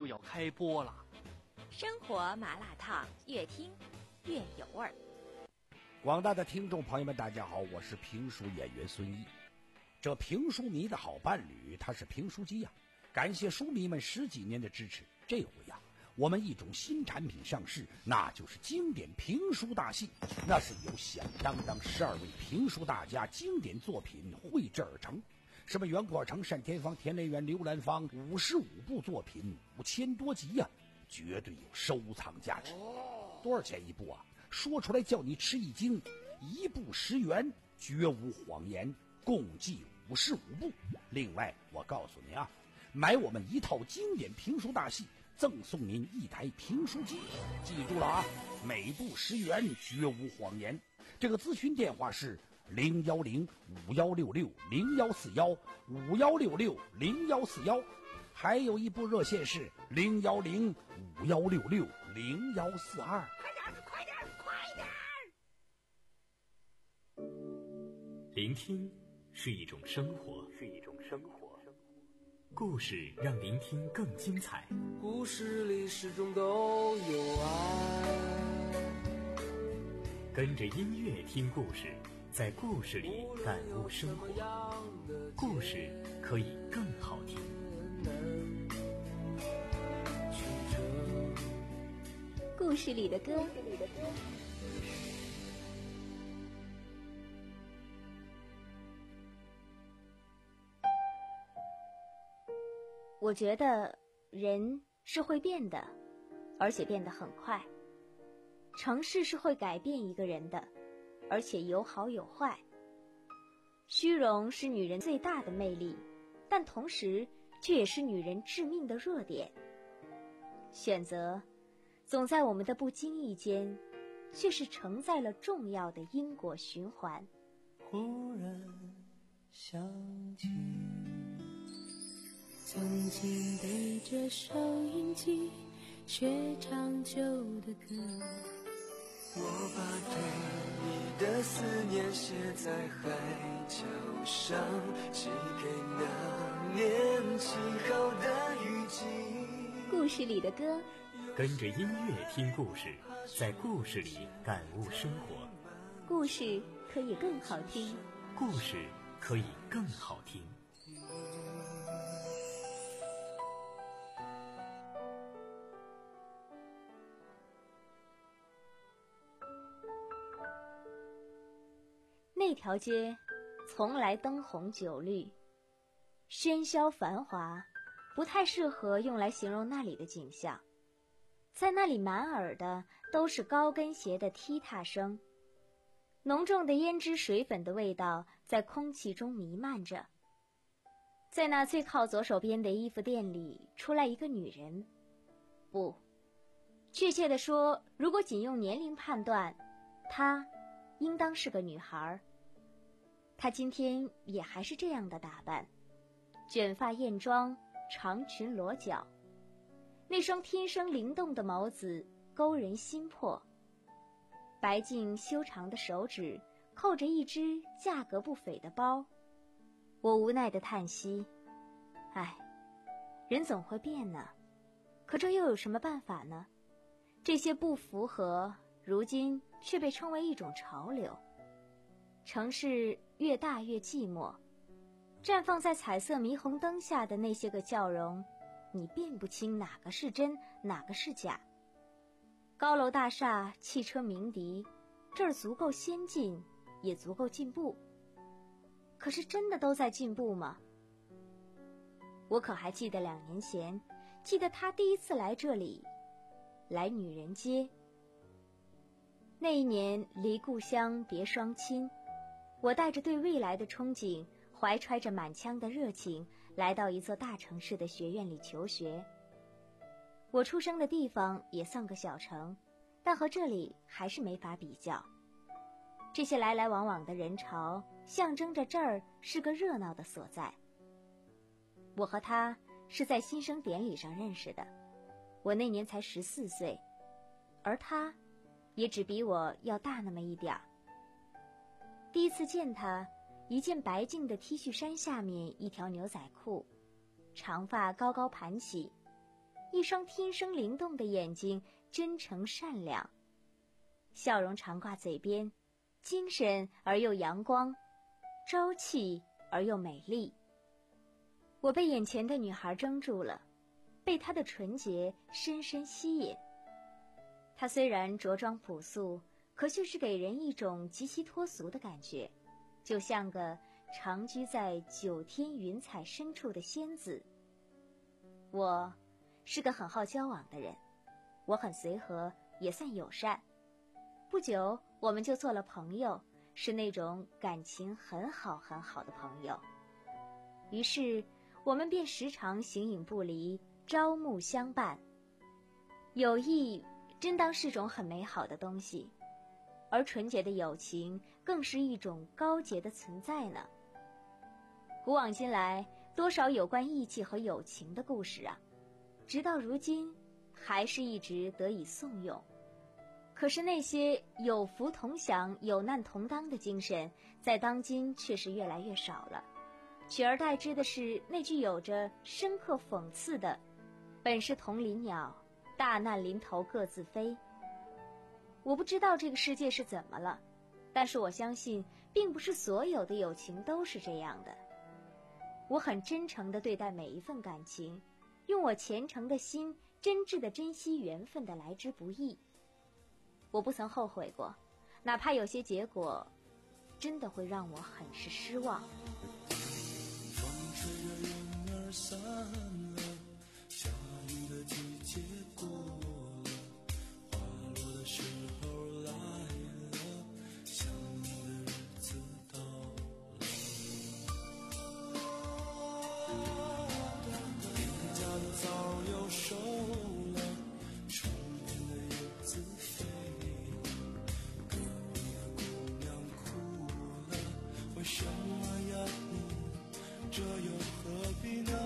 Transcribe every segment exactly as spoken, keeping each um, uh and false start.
要开播了。 生活麻辣烫，越听越有味儿。 广大的听众朋友们，大家好，我是评书演员孙一。这评书迷的好伴侣，他是评书机呀、啊。感谢书迷们十几年的支持，这回呀、啊，我们一种新产品上市，那就是经典评书大戏。那是由响当当十二位评书大家经典作品绘制而成。什么袁阔成、单田芳、田雷元、刘兰芳，五十五部作品，五千多集呀、啊，绝对有收藏价值。多少钱一部啊？说出来叫你吃一惊，一部十元，绝无谎言，共计五十五部。另外，我告诉你啊，买我们一套经典评书大戏，赠送您一台评书机。记住了啊，每部十元，绝无谎言。这个咨询电话是零幺零五幺六六零幺四幺五幺六六零幺四幺，还有一部热线是零幺零五幺六六零幺四二。 快点，快点！ 聆听是一种生活，是一种生活。故事让聆听更精彩。 故事里始终都有爱。 跟着音乐听故事，在故事里感悟生活。故事可以更好听。 故事里的歌。我觉得人是会变的，而且变得很快。城市是会改变一个人的，而且有好有坏。虚荣是女人最大的魅力，但同时却也是女人致命的弱点。选择总在我们的不经意间，却是承载了重要的因果循环。 忽然想起曾经背着收音机学唱旧的歌， 我把对你的思念写在海角上，寄给那年起好的雨季。 故事里的歌， 跟着音乐听故事，在故事里感悟生活。 故事可以更好听， 故事可以更好听。 那条街从来灯红酒绿，喧嚣繁华，不太适合用来形容那里的景象。在那里满耳的都是高跟鞋的踢踏声，浓重的胭脂水粉的味道在空气中弥漫着。在那最靠左手边的衣服店里出来一个女人，不，确切地说，如果仅用年龄判断，她应当是个女孩。她今天也还是这样的打扮，卷发燕妆，长裙裸脚，那双天生灵动的眸子勾人心魄，白净修长的手指扣着一只价格不菲的包。我无奈地叹息，唉，人总会变呢，可这又有什么办法呢？这些不符合，如今却被称为一种潮流。城市越大越寂寞，绽放在彩色霓虹灯下的那些个笑容，你辨不清哪个是真，哪个是假。高楼大厦，汽车鸣笛，这儿足够先进，也足够进步。可是真的都在进步吗？我可还记得两年前，记得他第一次来这里，来女人街。那一年离故乡别双亲，我带着对未来的憧憬，怀揣着满腔的热情，来到一座大城市的学院里求学。我出生的地方也算个小城，但和这里还是没法比较。这些来来往往的人潮，象征着这儿是个热闹的所在。我和他是在新生典礼上认识的，我那年才十四岁，而他也只比我要大那么一点儿。第一次见他，一件白净的 T 恤衫下面一条牛仔裤，长发高高盘起， 一双天生灵动的眼睛，真诚善良，笑容常挂嘴边，精神而又阳光，朝气而又美丽。我被眼前的女孩怔住了，被她的纯洁深深吸引。她虽然着装朴素，可就是给人一种极其脱俗的感觉，就像个长居在九天云彩深处的仙子。我是个很好交往的人，我很随和，也算友善。不久我们就做了朋友，是那种感情很好很好的朋友。于是我们便时常形影不离，朝暮相伴。友谊真当是种很美好的东西，而纯洁的友情更是一种高洁的存在呢。古往今来，多少有关义气和友情的故事啊，直到如今还是一直得以颂咏。可是那些有福同享、有难同当的精神，在当今却是越来越少了，取而代之的是那句有着深刻讽刺的“本是同林鸟，大难临头各自飞”。我不知道这个世界是怎么了，但是我相信并不是所有的友情都是这样的。我很真诚地对待每一份感情，用我虔诚的心真挚地珍惜缘分的来之不易。我不曾后悔过，哪怕有些结果真的会让我很是失望。 风吹着云儿散了，下雨的季节过了，花落的时候来了，想你的日子到了。店家的枣又熟了，窗边的叶子飞了，隔壁的姑娘哭了，为什么呀你这又何必呢？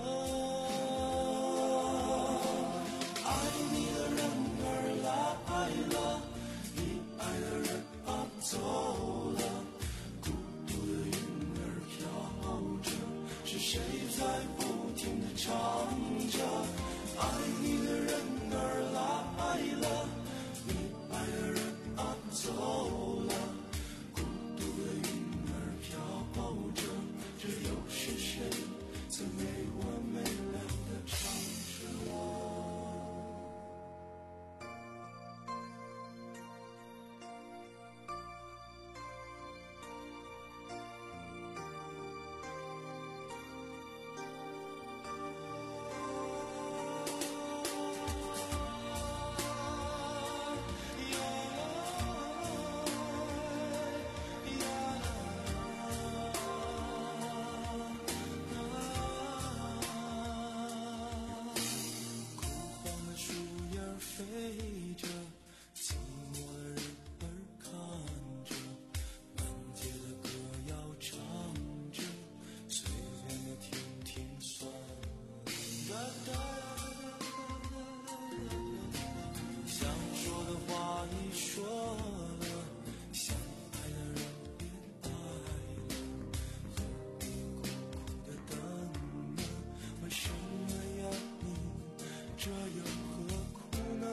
爱你的人儿来了，你爱的人啊走了，孤独的云儿飘着，是谁在不停地唱着？爱你的人儿来了，你爱的人啊走了，孤独的云儿飘着，这又是谁在没完没了地唱着？飞着，寂寞的人儿看着，满街的歌谣唱着，随便的听听算了。想说的话你说了，想爱的人别爱了，何必苦苦的等呢？为什么呀你这又何苦呢？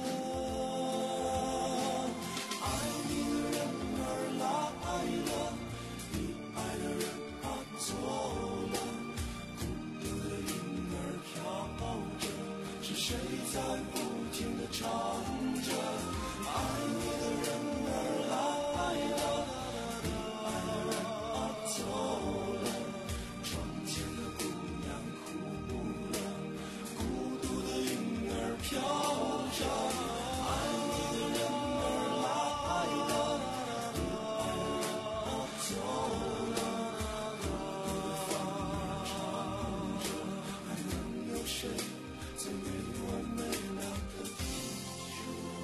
爱你的人儿来了，你爱的人啊走了，孤独的云儿飘着，是谁在不停地唱着？爱你的人儿来了，你爱的人啊走了，窗前的姑娘哭了，孤独的云儿飘着，爱你的人儿来了，你爱的人啊走了，孤独的风儿唱着，还能有谁在没完没了的听着？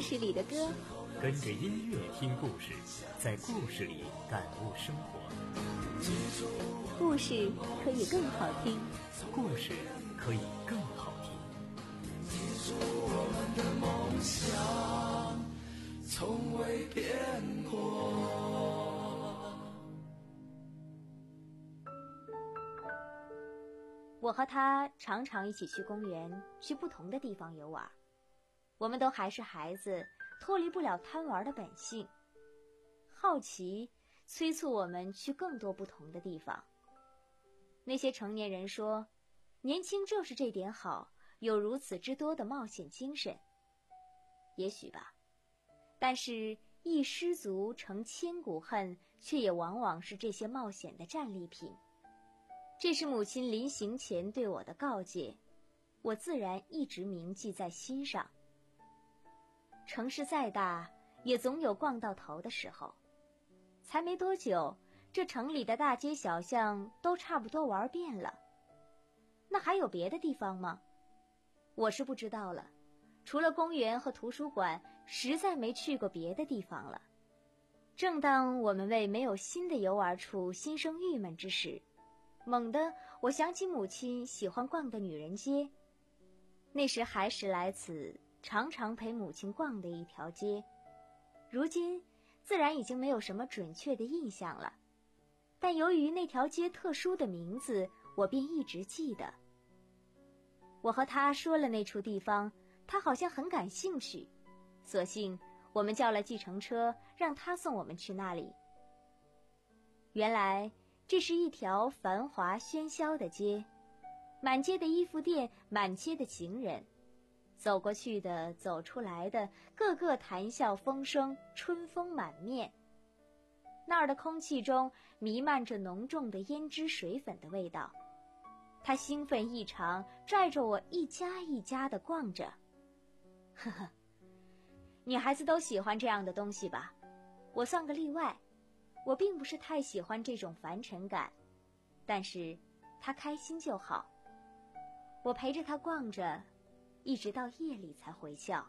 事里的歌， 跟着音乐听故事，在故事里感悟生活。 故事可以更好听， 故事可以更好听。 记住我们的梦想从未变过。 我和他常常一起去公园，去不同的地方游玩。我们都还是孩子，脱离不了贪玩的本性。好奇催促我们去更多不同的地方。那些成年人说，年轻就是这点好，有如此之多的冒险精神。也许吧，但是一失足成千古恨，却也往往是这些冒险的战利品。这是母亲临行前对我的告诫，我自然一直铭记在心上。城市再大，也总有逛到头的时候。才没多久，这城里的大街小巷都差不多玩遍了。那还有别的地方吗？我是不知道了，除了公园和图书馆，实在没去过别的地方了。正当我们为没有新的游玩处心生郁闷之时，猛地我想起母亲喜欢逛的女人街。那时还是来此常常陪母亲逛的一条街，如今自然已经没有什么准确的印象了，但由于那条街特殊的名字，我便一直记得。我和他说了那处地方，他好像很感兴趣，索性我们叫了计程车，让他送我们去那里。原来这是一条繁华喧嚣的街，满街的衣服店，满街的行人，走过去的，走出来的，个个谈笑风生，春风满面。那儿的空气中弥漫着浓重的胭脂水粉的味道。他兴奋异常，拽着我一家一家地逛着。呵呵，女孩子都喜欢这样的东西吧？我算个例外，我并不是太喜欢这种凡尘感，但是她开心就好。我陪着她逛着，一直到夜里才回校。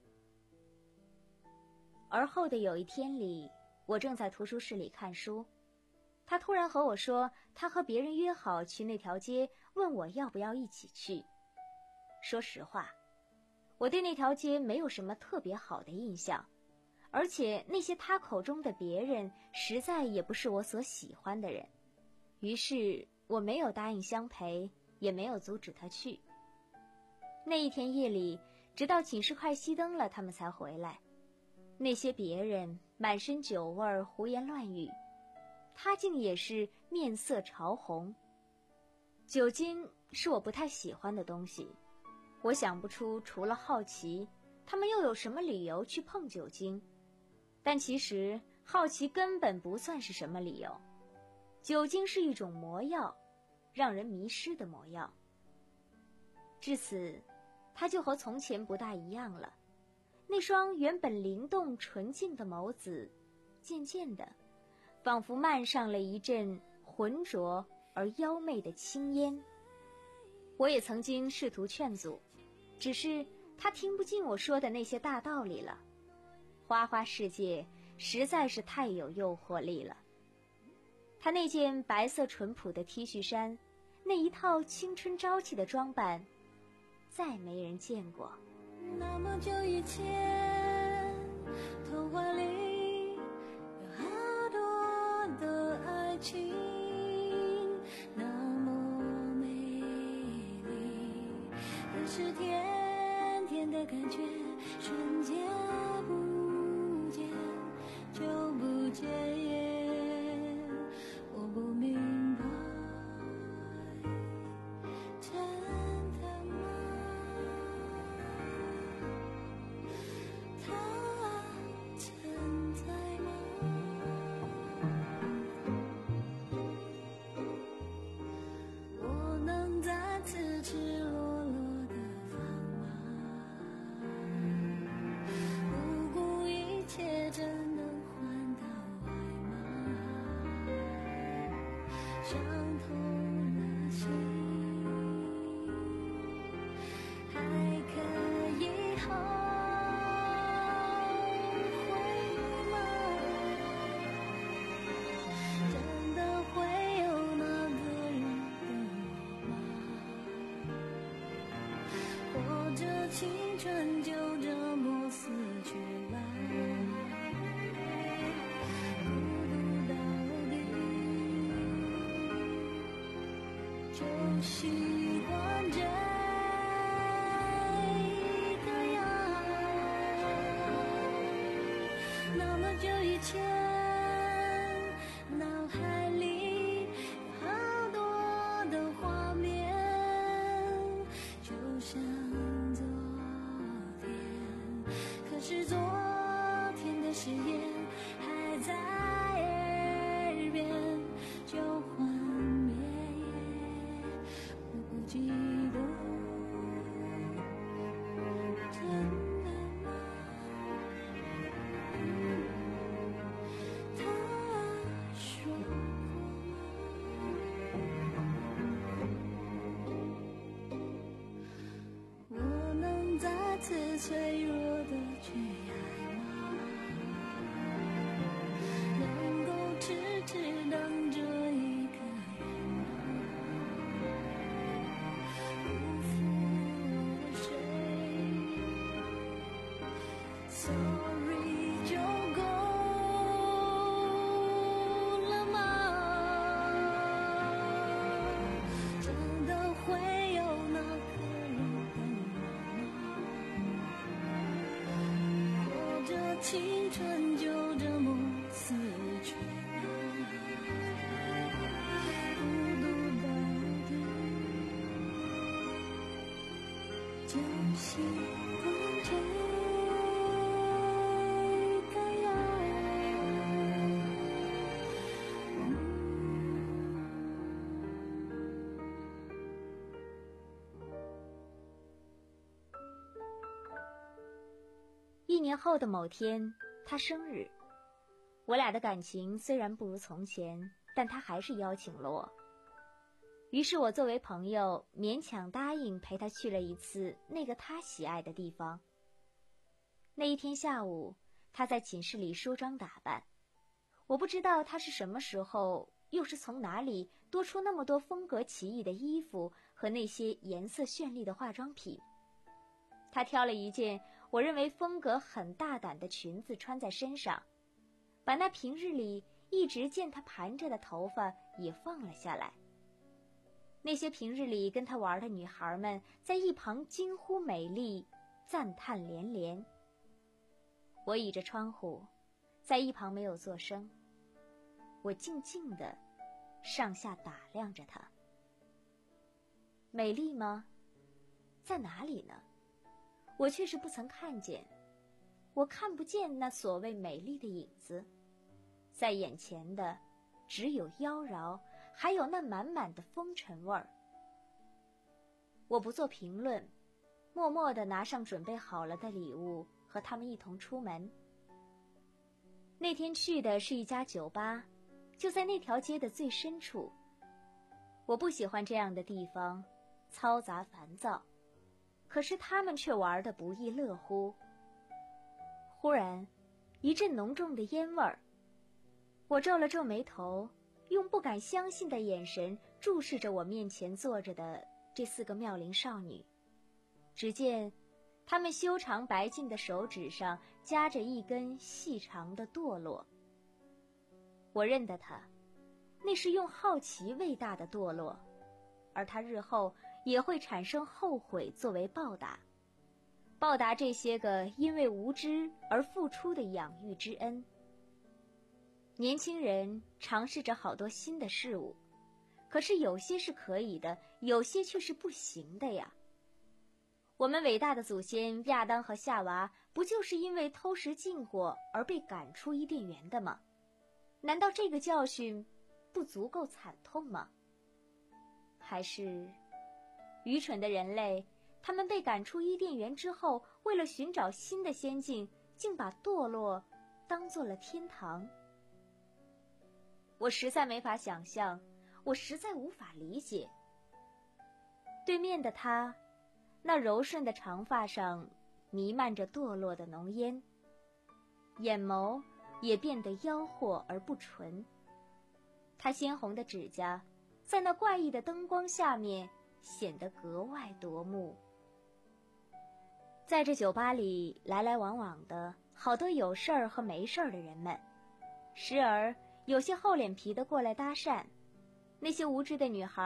而后的有一天里，我正在图书室里看书，他突然和我说，他和别人约好去那条街，问我要不要一起去。说实话，我对那条街没有什么特别好的印象，而且那些他口中的别人实在也不是我所喜欢的人，于是我没有答应相陪，也没有阻止他去。那一天夜里，直到寝室快熄灯了，他们才回来。那些别人满身酒味，胡言乱语，他竟也是面色潮红。酒精是我不太喜欢的东西，我想不出除了好奇，他们又有什么理由去碰酒精。但其实好奇根本不算是什么理由，酒精是一种魔药，让人迷失的魔药。至此，他就和从前不大一样了。那双原本灵动纯净的眸子，渐渐的仿佛漫上了一阵浑浊而妖媚的青烟。我也曾经试图劝阻，只是他听不进我说的那些大道理了。花花世界实在是太有诱惑力了。他那件白色淳朴的 T 恤衫，那一套青春朝气的装扮，再没人见过。 那么久以前，童话里有好多的爱情，那么美丽，但是甜甜的感觉瞬间不见就不见，我不明白，真的吗？它存在吗？我能再次赤裸裸地放吗？ 习惯这个样。那么久以前，脑海里有好多的画面，就像昨天。可是昨天的誓言还在耳边，就幻灭，我不记得，真的吗？他说过，我能再次脆弱的去爱吗？能够痴痴等着一个人吗？辜负了谁 ？Sorry 就够了吗？真的会有那个人等我吗？或者青春就这么死去了，孤独到底，就习惯这个样。 一年后的某天，他生日。我俩的感情虽然不如从前，但他还是邀请了我。于是我作为朋友，勉强答应陪他去了一次那个他喜爱的地方。那一天下午，他在寝室里梳妆打扮。我不知道他是什么时候，又是从哪里多出那么多风格奇异的衣服和那些颜色绚丽的化妆品。他挑了一件我认为风格很大胆的裙子穿在身上，把那平日里一直见他盘着的头发也放了下来。那些平日里跟他玩的女孩们在一旁惊呼美丽，赞叹连连。我倚着窗户，在一旁没有作声。我静静地上下打量着她。美丽吗？在哪里呢？我却是不曾看见。我看不见那所谓美丽的影子，在眼前的只有妖娆，还有那满满的风尘味儿。我不做评论，默默地拿上准备好了的礼物，和他们一同出门。那天去的是一家酒吧，就在那条街的最深处。我不喜欢这样的地方，嘈杂烦躁，可是他们却玩得不亦乐乎。忽然，一阵浓重的烟味儿，我皱了皱眉头，用不敢相信的眼神注视着我面前坐着的这四个妙龄少女。只见她们修长白净的手指上夹着一根细长的堕落。我认得她，那是用好奇喂大的堕落，而她日后也会产生后悔作为报答，报答这些个因为无知而付出的养育之恩。年轻人尝试着好多新的事物，可是有些是可以的，有些却是不行的呀。我们伟大的祖先亚当和夏娃，不就是因为偷食禁果而被赶出伊甸园的吗？难道这个教训不足够惨痛吗？还是愚蠢的人类，他们被赶出伊甸园之后，为了寻找新的仙境，竟把堕落当做了天堂。我实在没法想象，我实在无法理解。对面的他，那柔顺的长发上弥漫着堕落的浓烟，眼眸也变得妖惑而不纯。他鲜红的指甲在那怪异的灯光下面显得格外夺目。在这酒吧里来来往往的好多有事儿和没事儿的人们，时而有些厚脸皮的过来搭讪，那些无知的女孩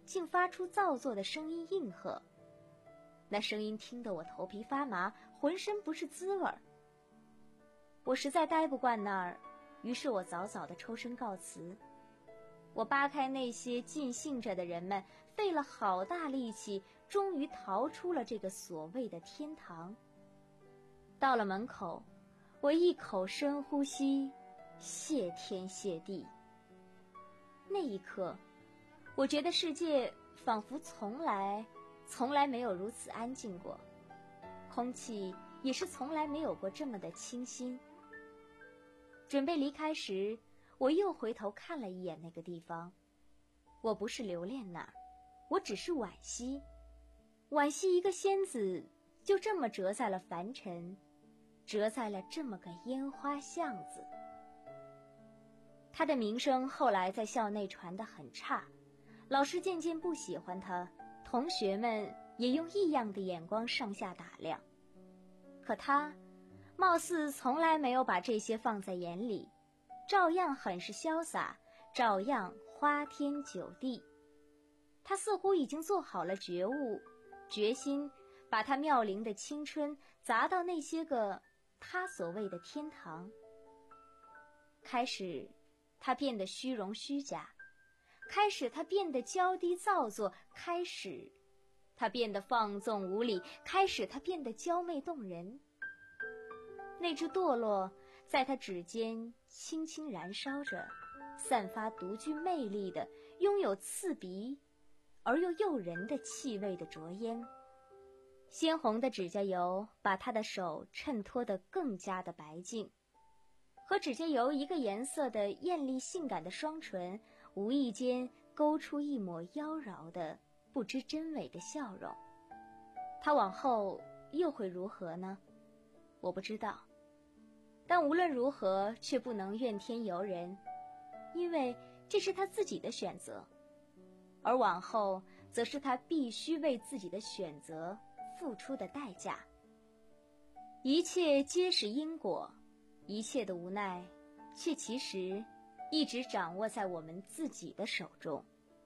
竟发出造作的声音应和。那声音听得我头皮发麻，浑身不是滋味儿。我实在待不惯那儿，于是我早早地抽身告辞。我扒开那些尽兴着的人们，费了好大力气，终于逃出了这个所谓的天堂。到了门口，我一口深呼吸，谢天谢地。那一刻，我觉得世界仿佛从来从来没有如此安静过，空气也是从来没有过这么的清新。准备离开时，我又回头看了一眼那个地方。我不是留恋那儿，我只是惋惜，惋惜一个仙子就这么折在了凡尘，折在了这么个烟花巷子。他的名声后来在校内传得很差，老师渐渐不喜欢他，同学们也用异样的眼光上下打量。可他貌似从来没有把这些放在眼里，照样很是潇洒，照样花天酒地。他似乎已经做好了觉悟，决心把他妙龄的青春砸到那些个他所谓的天堂。开始他变得虚荣虚假，开始他变得娇低造作，开始他变得放纵无礼，开始他变得娇媚动人。那只堕落在他指尖轻轻燃烧着，散发独具魅力的，拥有刺鼻而又诱人的气味的浊烟。鲜红的指甲油把他的手衬托得更加的白净，和指甲油一个颜色的艳丽性感的双唇无意间勾出一抹妖娆的不知真伪的笑容。他往后又会如何呢？我不知道，但无论如何却不能怨天尤人，因为这是他自己的选择，而往后则是他必须为自己的选择付出的代价。一切皆是因果，一切的无奈却其实一直掌握在我们自己的手中。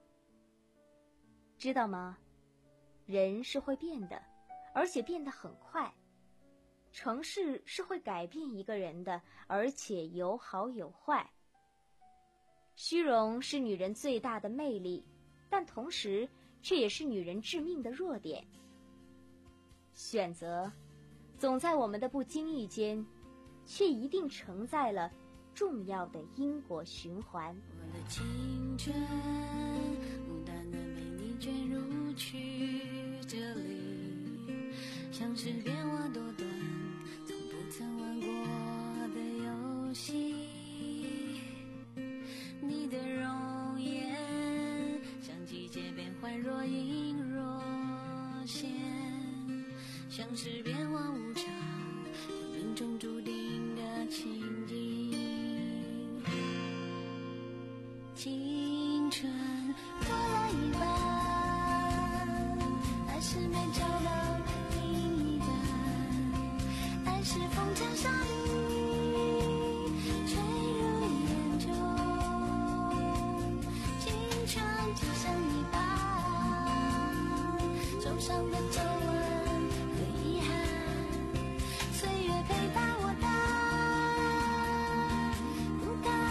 知道吗？人是会变的，而且变得很快。城市是会改变一个人的，而且有好有坏。虚荣是女人最大的魅力，但同时却也是女人致命的弱点。选择总在我们的不经意间，却一定承载了重要的因果循环。 我的青春孤单的被你卷入曲折里，像是变化多端从不曾玩过的游戏。你的容颜像季节变换，若隐若现，像是变幻无常，有命中注定的情景。青春过了一半，还是没找到另一半，爱是风尘沙砾，吹入眼中。青春就像一把手上的皱纹和遗憾，岁月陪伴我的不甘。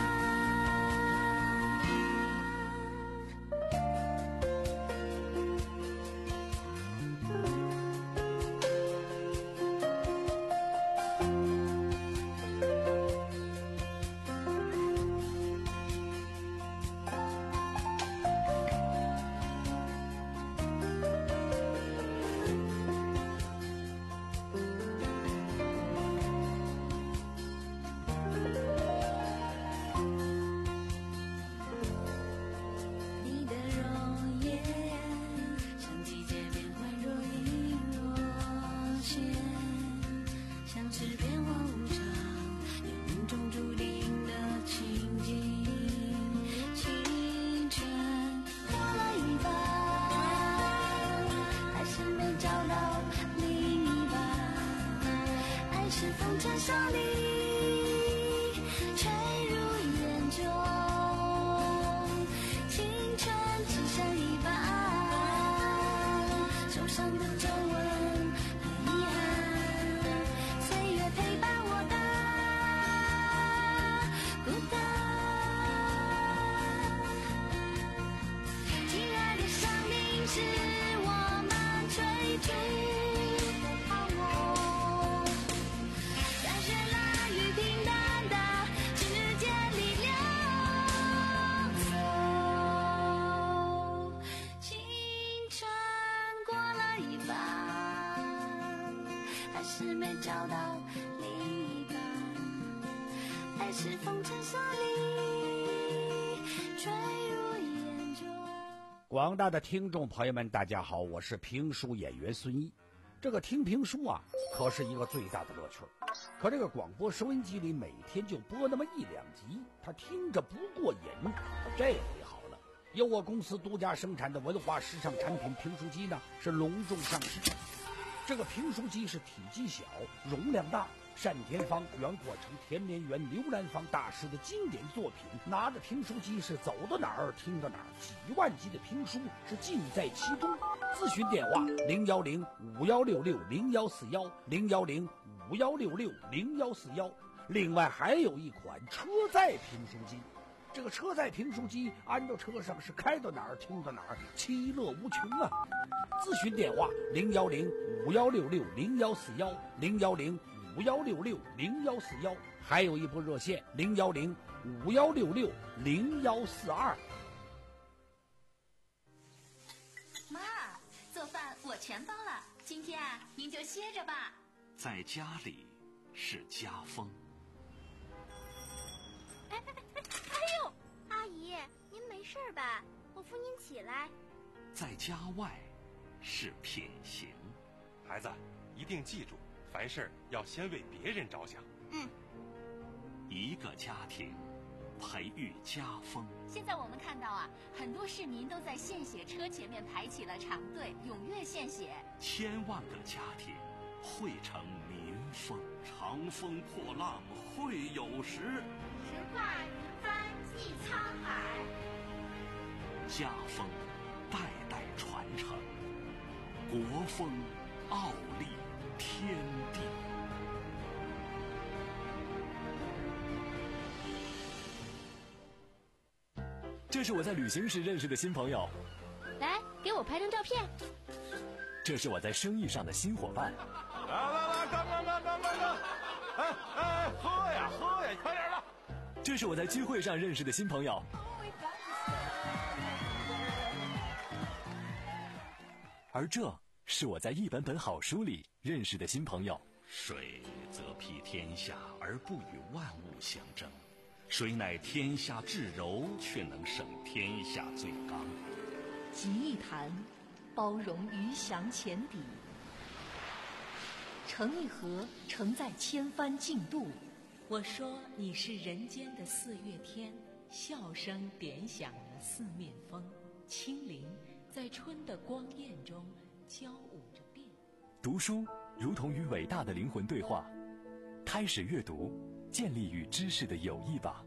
你的容颜像季节变换，若隐若现，像是变化无常，有命中注定的情景。青春过了一半，还是没找到另一半，爱是风尘沙砾，吹入眼中。青春只剩一半。 上的皱纹和遗憾，岁月陪伴我的孤单。亲爱的，生命是我们追逐的泡沫，在绚烂与平淡的之间里流走。青春过了一半，还是没找到另一半，还是风尘沙砾坠入眼中。 广大的听众朋友们，大家好，我是评书演员孙一。这个听评书啊，可是一个最大的乐趣。可这个广播收音机里每天就播那么一两集，他听着不过瘾。这回好了，由我公司独家生产的文化时尚产品评书机呢，是隆重上市。这个评书机是体积小，容量大，单田芳、袁阔成、田连元、刘兰芳大师的经典作品，拿着评书机是走到哪儿听到哪儿，几万集的评书是尽在其中。咨询电话零幺零五幺六六零幺四幺零幺零五幺六六零幺四幺。另外还有一款车载评书机，这个车载评书机安到车上是开到哪儿听到哪儿，其乐无穷啊！咨询电话零幺零五幺六六零幺四幺零幺零五幺六六零幺四幺，还有一部热线零幺零五幺六六零幺四二。 妈，做饭我全包了，今天啊，您就歇着吧。 在家里是家风。 哎哎哎哎呦，阿姨，您没事吧？我扶您起来。 在家外是品行。 孩子，一定记住，凡事要先为别人着想。 嗯。 一个家庭培育家风。 现在我们看到啊，很多市民都在献血车前面排起了长队，踊跃献血。 千万个家庭汇成民风。长风破浪会有时， 时化云帆济沧海。 家风代代传承，国风傲立天地。 这是我在旅行时认识的新朋友， 来，给我拍张照片。 这是我在生意上的新伙伴。 来来来，干干干干干干！哎哎，喝呀喝呀，快点的！ 这是我在聚会上认识的新朋友。而这是我在一本本好书里认识的新朋友。 水则披天下而不与万物相争，水乃天下至柔，却能胜天下最刚。 集一谈，包容鱼翔浅底；成一河，承载千帆竞渡。我说你是人间的四月天，笑声点响了四面风，清灵在春的光艳中交舞着变。 读书如同与伟大的灵魂对话，开始阅读，建立与知识的友谊吧。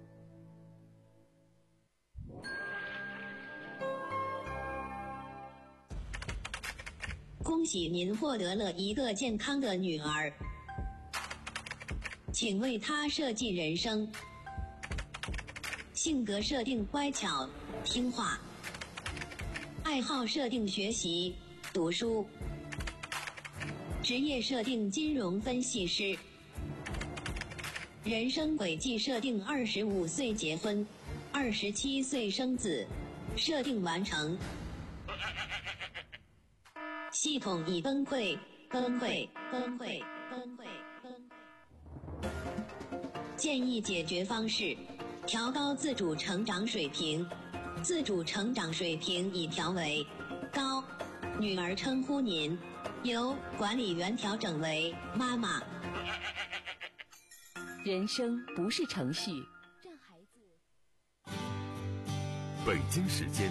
恭喜您获得了一个健康的女儿，请为她设计人生。性格设定乖巧听话，爱好设定学习读书，职业设定金融分析师，人生轨迹设定二十五岁结婚，二十七岁生子，设定完成。系统已崩溃，崩溃，崩溃，崩溃，崩溃。建议解决方式：调高自主成长水平。自主成长水平已调为高。女儿称呼您，由管理员调整为妈妈。 人生不是程序。 北京时间